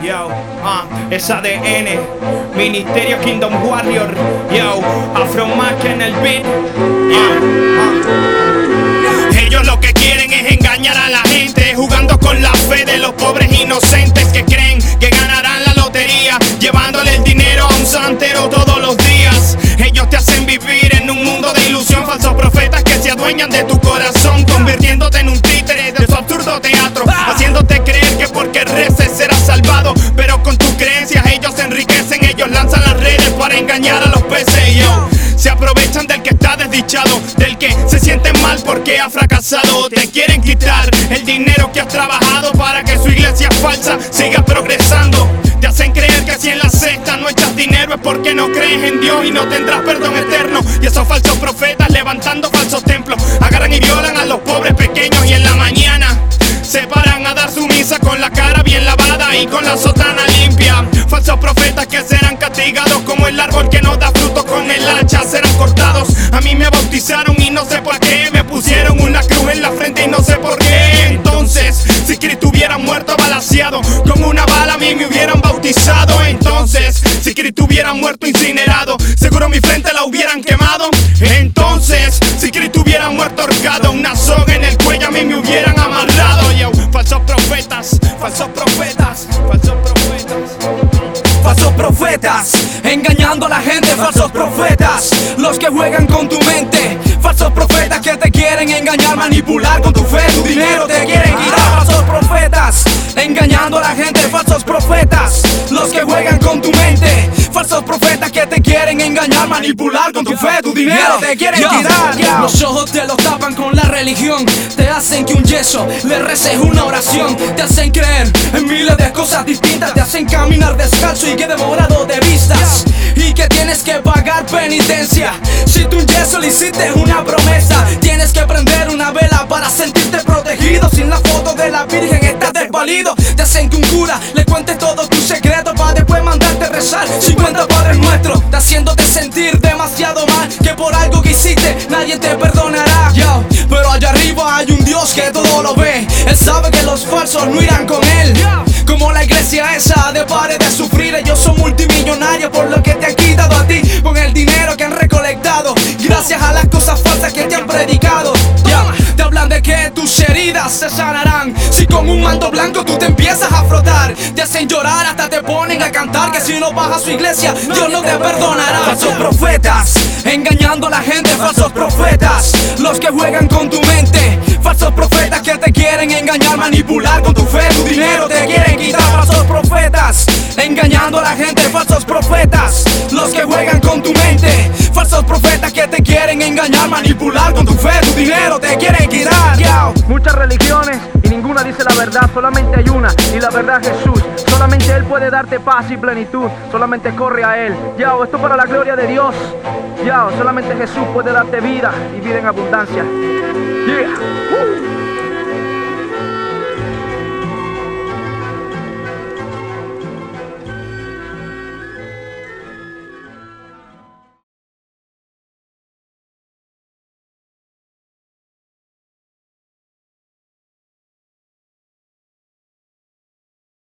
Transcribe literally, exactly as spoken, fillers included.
Yo, ah, es A D N, Ministerio Kingdom Warrior. Yo, Afro Mac en el beat. Yeah, ah. Ellos lo que quieren es engañar a la gente, jugando con la fe de los pobres inocentes que creen que ganarán la lotería, llevándole el dinero a un santero todos los días. Ellos te hacen vivir en un mundo de ilusión, falsos profetas que se adueñan de tu corazón, convirtiéndote en un títere de su absurdo teatro, haciéndote creer que porque reces serás salvado, pero con tus creencias ellos se enriquecen. Ellos lanzan las redes para engañar a los peces. Yo, se aprovechan del que está desdichado, del que se siente mal porque ha fracasado. Te quieren quitar el dinero que has trabajado para que su iglesia falsa siga progresando. Te hacen creer que si en la cesta no echas dinero es porque no crees en Dios y no tendrás perdón eterno. Y esos falsos profetas levantando falsos templos agarran y violan a los pobres pequeños, y en la mañana se paran a dar su misa con la cara bien lavada y con la sotana limpia. Falsos profetas que serán castigados como el árbol que no da fruto, con el hacha serán cortados. A mí me bautizaron y no sé por qué, me pusieron una cruz en la frente y no sé por qué. Entonces, si Cristo hubiera muerto balaceado con una bala, a mí me hubieran bautizado. Entonces, si Cristo hubiera muerto incinerado, seguro mi frente la hubieran quemado. Entonces, si Cristo hubiera muerto ahorcado, una soga en el cuello a mí me hubieran amarrado. Yo, falsos profetas, falsos profetas, falsos profetas. Falsos profetas, engañando a la gente, falsos profetas, los que juegan con tu mente, falsos profetas que te quieren engañar, manipular con tu fe, tu dinero te quieren quitar. Falsos profetas, engañando a la gente, falsos profetas, los que juegan con tu mente, falsos profetas que te quieren engañar, manipular con tu fe, tu dinero te quieren quitar. Los ojos te los tapan con la religión, te hacen que un yeso le reces una oración, te hacen creer en miles de cosas distintas, te hacen caminar descalzo y que devorado de vistas, y que tienes que pagar penitencia. Si tú un yeso le hiciste una promesa, tienes que prender una vela para sentirte protegido. Sin la foto de la Virgen estás desvalido. Te hacen que un cura le cuente todos tus secretos para después mandarte rezar cincuenta padres nuestros, te haciéndote sentir demasiado mal, que por algo que hiciste nadie te perdonará. Yo, pero allá arriba hay un Dios que todo lo ve, Él sabe que los falsos no irán con Él. Como la iglesia esa de pare de sufrir, ellos son multimillonarios por lo que te han quitado a ti, con el dinero que han recolectado, gracias a las cosas falsas que te han predicado. Yeah. Te hablan de que tus heridas se sanarán si con un manto blanco tú te empiezas a frotar. Te hacen llorar, hasta te ponen a cantar que si no vas a su iglesia Dios no te perdonará. Falsos profetas, engañando a la gente, falsos profetas, los que juegan con tu mente, falsos profetas que te quieren engañar, manipular con tu fe, tu dinero te quieren quitar. Falsos profetas, engañando a la gente, falsos profetas, los que juegan con tu mente, falsos profetas que te quieren engañar, manipular con tu fe, tu dinero te quieren quitar. Yo. Muchas religiones y ninguna dice la verdad, solamente hay una y la verdad es Jesús. Solamente Él puede darte paz y plenitud, solamente corre a Él. Yo, esto para la gloria de Dios. Yo, solamente Jesús puede darte vida y vida en abundancia. Yeah. Uh.